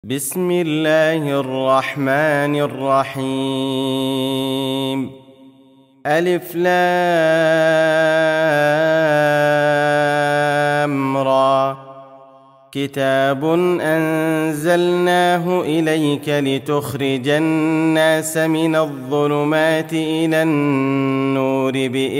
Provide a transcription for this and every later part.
بسم الله الرحمن الرحيم. ألف لام را. كتاب أنزلناه إليك لتخرج الناس من الظلمات إلى النور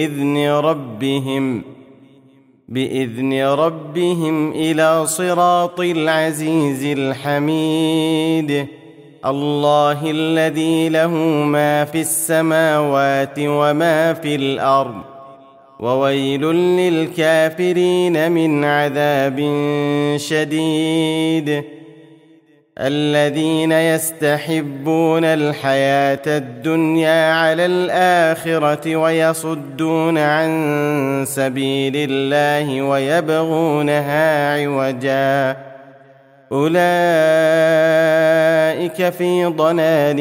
بإذن ربهم إلى صراط العزيز الحميد. الله الذي له ما في السماوات وما في الأرض، وويل للكافرين من عذاب شديد. الذين يستحبون الحياة الدنيا على الآخرة ويصدون عن سبيل الله ويبغونها عوجا، أولئك في ضلال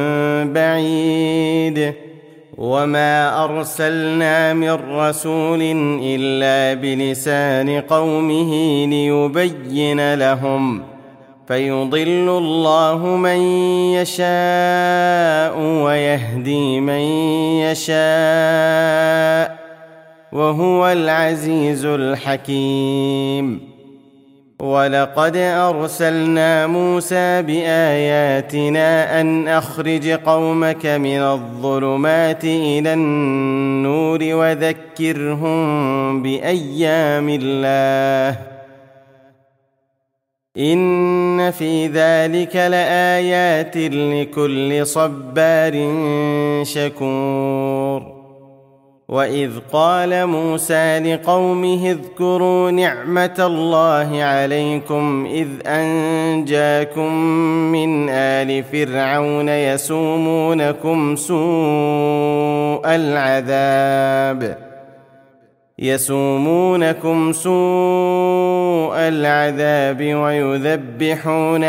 بعيد. وما أرسلنا من رسول إلا بلسان قومه ليبين لهم، فيضل الله من يشاء ويهدي من يشاء، وهو العزيز الحكيم. ولقد أرسلنا موسى بآياتنا أن أخرج قومك من الظلمات إلى النور وذكرهم بأيام الله، إن في ذلك لآيات لكل صبار شكور. وإذ قال موسى لقومه اذكروا نعمة الله عليكم إذ أنجاكم من آل فرعون يسومونكم سوء العذاب ويذبحون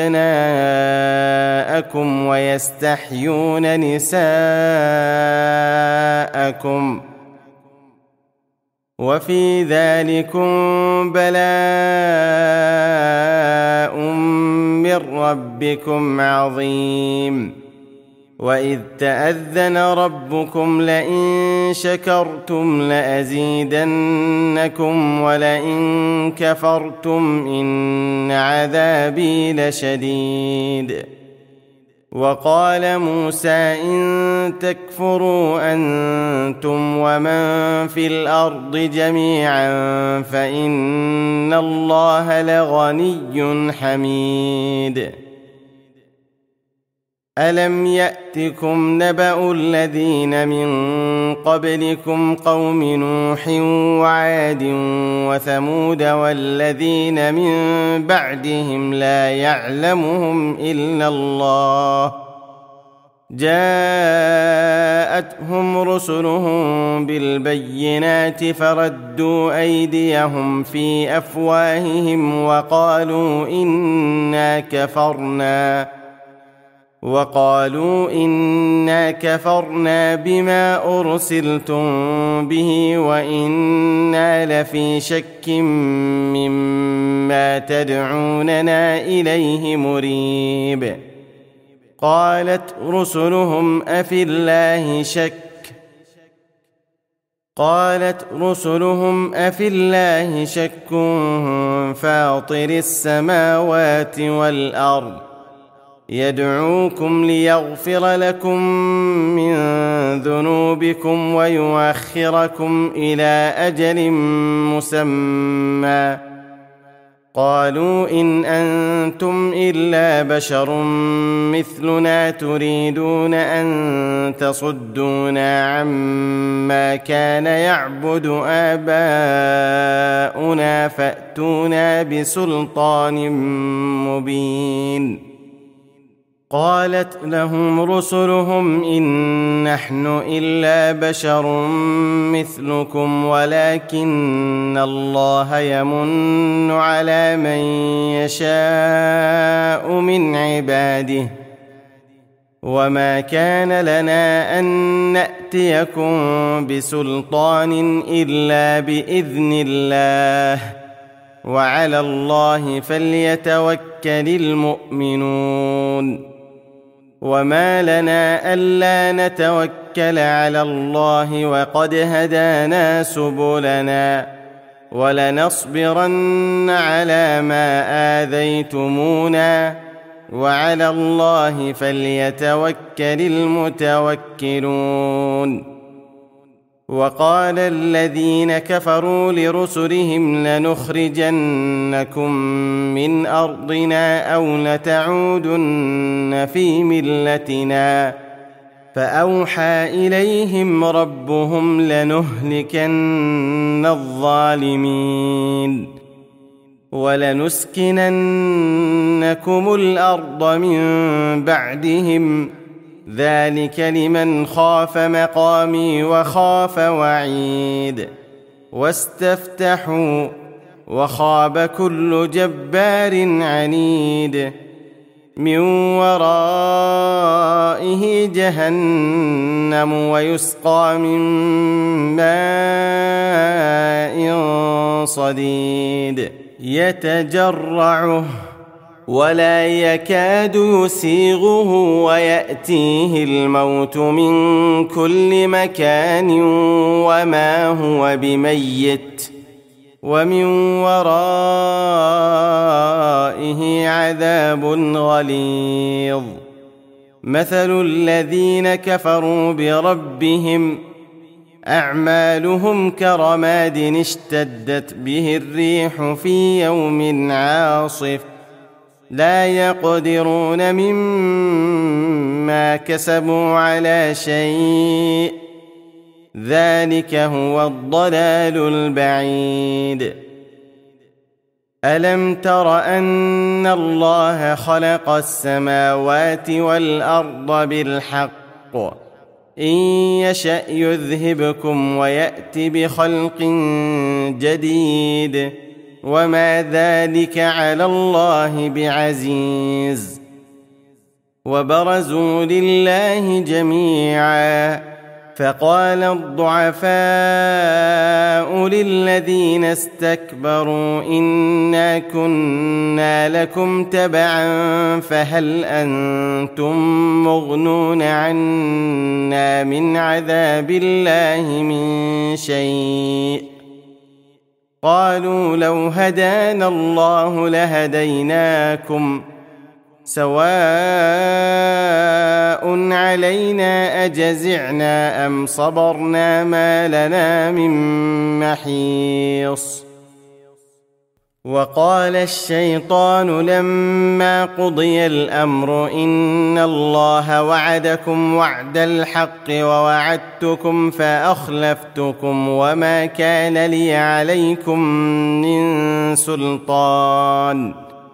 أبناءكم ويستحيون نساءكم، وفي ذلكم بلاء من ربكم عظيم. وإذ تأذن ربكم لئن شكرتم لأزيدنكم ولئن كفرتم إن عذابي لشديد. وقال موسى إن تكفروا أنتم ومن في الأرض جميعا فإن الله لغني حميد. ألم يأتكم نبأ الذين من قبلكم قوم نوح وعاد وثمود والذين من بعدهم لا يعلمهم إلا الله، جاءتهم رسلهم بالبينات فردوا أيديهم في أفواههم وقالوا إنا كفرنا بما أرسلتم به وإنا لفي شك مما تدعوننا إليه مريب. قالت رسلهم أفي الله شك فاطر السماوات والأرض يدعوكم ليغفر لكم من ذنوبكم ويؤخركم إلى أجل مسمى. قالوا إن أنتم إلا بشر مثلنا تريدون أن تصدونا عما كان يعبد آباؤنا فأتونا بسلطان مبين. قالت لهم رسلهم إن نحن إلا بشر مثلكم ولكن الله يمن على من يشاء من عباده، وما كان لنا أن نأتيكم بسلطان إلا بإذن الله، وعلى الله فليتوكل المؤمنون وما لنا ألا نتوكل على الله وقد هدانا سبلنا ولنصبرن على ما آذيتمونا وعلى الله فليتوكل المتوكلون وقال الذين كفروا لرسلهم لنخرجنكم من أرضنا أو لتعودن في ملتنا فأوحى إليهم ربهم لنهلكن الظالمين ولنسكننكم الأرض من بعدهم ذلك لمن خاف مقامي وخاف وعيد واستفتحوا وخاب كل جبار عنيد من ورائه جهنم ويسقى من ماء صديد يتجرعه ولا يكاد يسيغه ويأتيه الموت من كل مكان وما هو بميت ومن ورائه عذاب غليظ مثل الذين كفروا بربهم أعمالهم كرماد اشتدت به الريح في يوم عاصف لا يقدرون مما كسبوا على شيء ذلك هو الضلال البعيد ألم تر أن الله خلق السماوات والأرض بالحق إن يشأ يذهبكم ويأت بخلق جديد وما ذلك على الله بعزيز وبرزوا لله جميعا فقال الضعفاء للذين استكبروا إنا كنا لكم تبعا فهل أنتم مغنون عنا من عذاب الله من شيء قالوا لو هدانا الله لهديناكم سواء علينا أجزعنا أم صبرنا ما لنا من محيص وقال الشيطان لما قضي الأمر إن الله وعدكم وعد الحق ووعدتكم فأخلفتكم وما كان لي عليكم من سلطان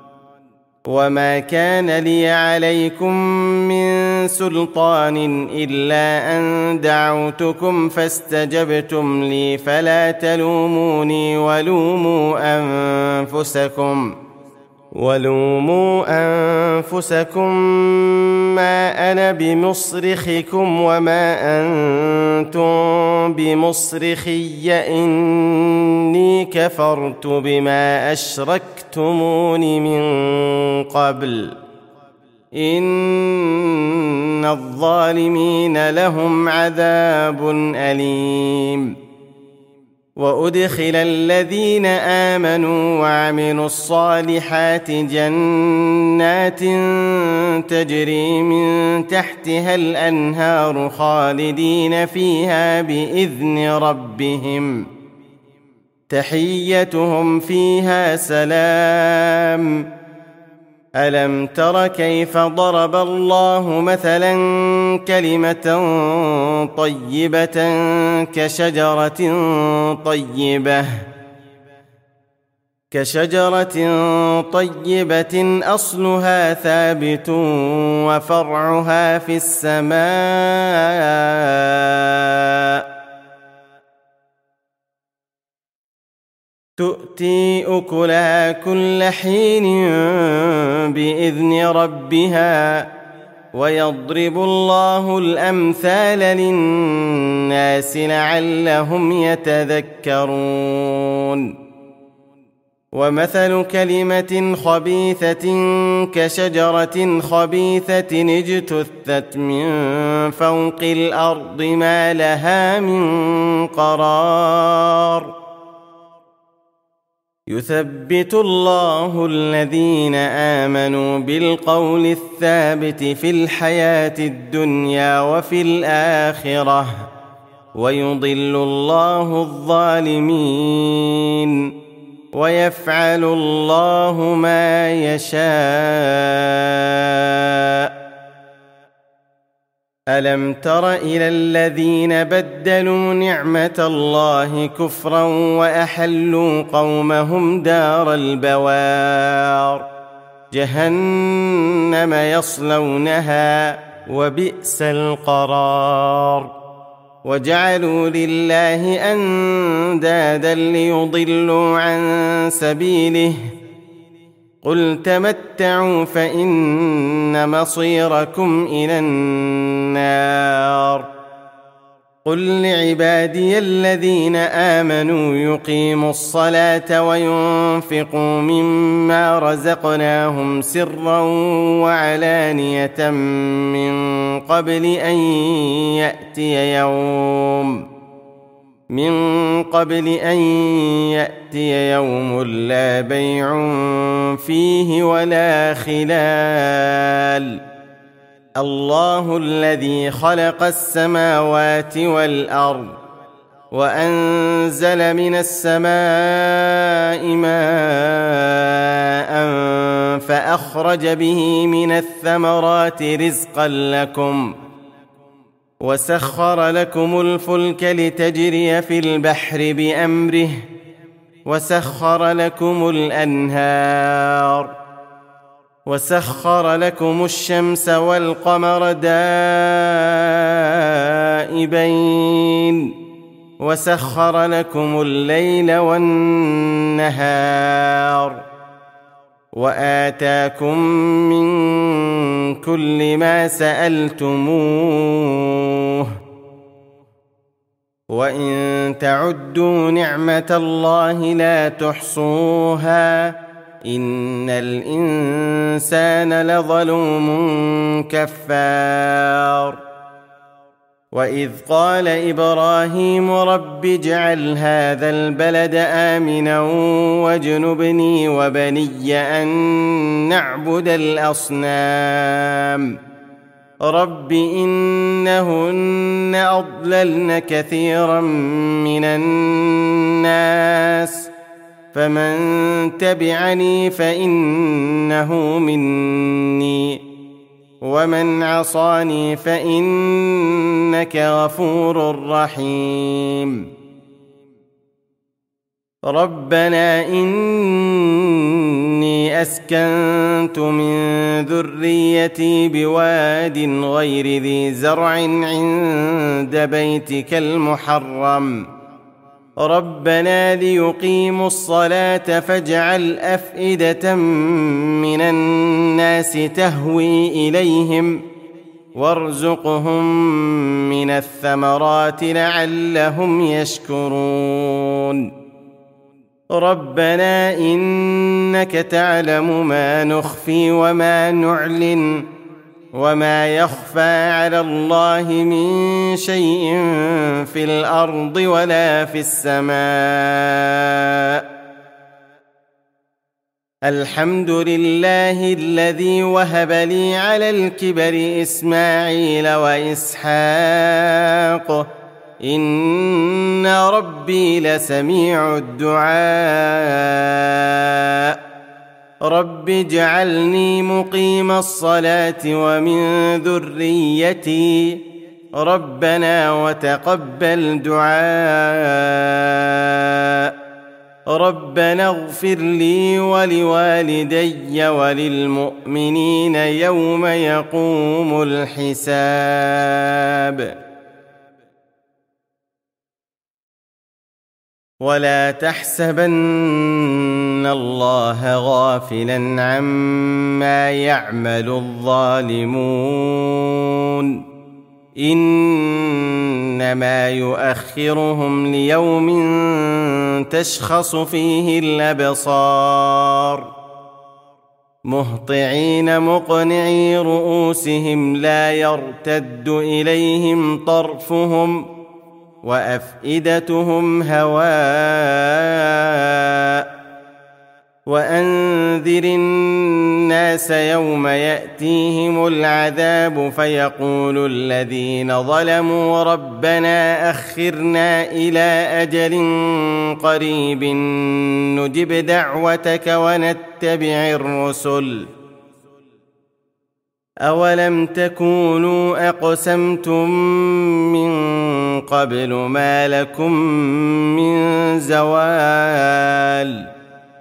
إلا أن دعوتكم فاستجبتم لي فلا تلوموني ولوموا أنفسكم ما أنا بمصرخكم وما أنتم بمصرخي إني كفرت بما أشركتمون من قبل إن الظالمين لهم عذاب أليم وأدخل الذين آمنوا وعملوا الصالحات جنات تجري من تحتها الأنهار خالدين فيها بإذن ربهم تحيتهم فيها سلام ألم تر كيف ضرب الله مثلا كلمة طيبة كشجرة طيبة أصلها ثابت وفرعها في السماء تؤتي أكلها كل حين بإذن ربها ويضرب الله الأمثال للناس لعلهم يتذكرون ومثل كلمة خبيثة كشجرة خبيثة اجتثت من فوق الأرض ما لها من قرار يثبت الله الذين آمنوا بالقول الثابت في الحياة الدنيا وفي الآخرة ويضل الله الظالمين ويفعل الله ما يشاء. ألم تر إلى الذين بدلوا نعمة الله كفرا وأحلوا قومهم دار البوار جهنم يصلونها وبئس القرار وجعلوا لله أندادا ليضلوا عن سبيله قل تمتعوا فإن مصيركم إلى النار قل لعبادي الذين آمنوا يقيموا الصلاة وينفقوا مما رزقناهم سرا وعلانية من قبل أن يأتي يوم لا بيع فيه ولا خلال الله الذي خلق السماوات والأرض وأنزل من السماء ماء فأخرج به من الثمرات رزقا لكم وسخر لكم الفلك لتجري في البحر بأمره وسخر لكم الأنهار وسخر لكم الشمس والقمر دائبين وسخر لكم الليل والنهار وآتاكم من كل ما سألتموه وإن تعدوا نعمة الله لا تحصوها إن الإنسان لظلوم كفار وإذ قال إبراهيم رب اجعل هذا البلد آمنا واجنبني وبني أن نعبد الأصنام رب إنهن أضللن كثيرا من الناس فمن تبعني فإنه مني ومن عصاني فإنك غفور رحيم ربنا إني أسكنت من ذريتي بواد غير ذي زرع عند بيتك المحرم ربنا ليقيموا الصلاة فاجعل أفئدة من الناس تهوي إليهم وارزقهم من الثمرات لعلهم يشكرون ربنا إنك تعلم ما نخفي وما نعلن وما يخفى على الله من شيء في الأرض ولا في السماء الحمد لله الذي وهب لي على الكبر إسماعيل وإسحاق إن ربي لسميع الدعاء رب اجعلني مقيم الصلاة ومن ذريتي ربنا وتقبل دعاء ربنا اغفر لي ولوالدي وللمؤمنين يوم يقوم الحساب ولا تحسبن الله غافلا عما يعمل الظالمون إنما يؤخرهم ليوم تشخص فيه الأبصار مهطعين مقنعي رؤوسهم لا يرتد إليهم طرفهم وأفئدتهم هواء وأنذر الناس يوم يأتيهم العذاب فيقول الذين ظلموا ربنا أخرنا إلى أجل قريب نجب دعوتك ونتبع الرسل أولم تكونوا أقسمتم من قبل ما لكم من زوال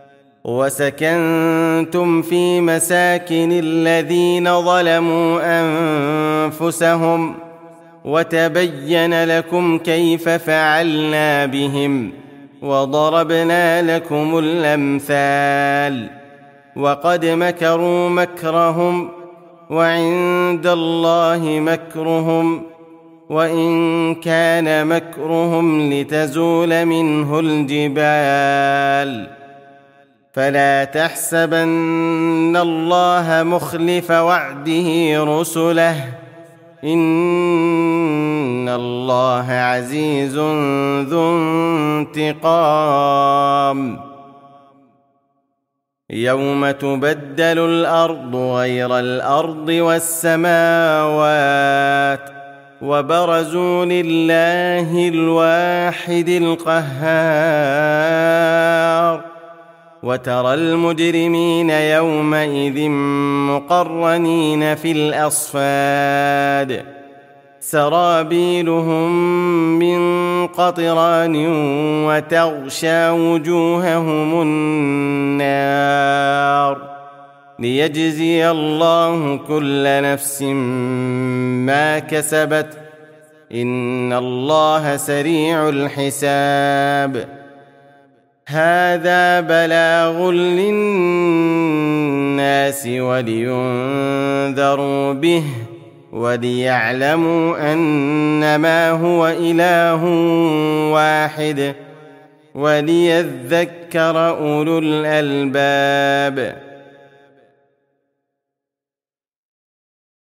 وسكنتم في مساكن الذين ظلموا أنفسهم وتبين لكم كيف فعلنا بهم وضربنا لكم الأمثال وقد مكروا مكرهم وعند الله مكرهم وإن كان مكرهم لتزول منه الجبال فلا تحسبن الله مخلف وعده رسله إن الله عزيز ذو انتقام يوم تبدل الأرض غير الأرض والسماوات وبرزوا لله الواحد القهار وترى المجرمين يومئذ مقرنين في الأصفاد سرابيلهم من قطران وتغشى وجوههم النار ليجزي الله كل نفس ما كسبت إن الله سريع الحساب هذا بلاغ للناس ولينذروا به وليعلموا أنما هو إله واحد وليذكر أولو الألباب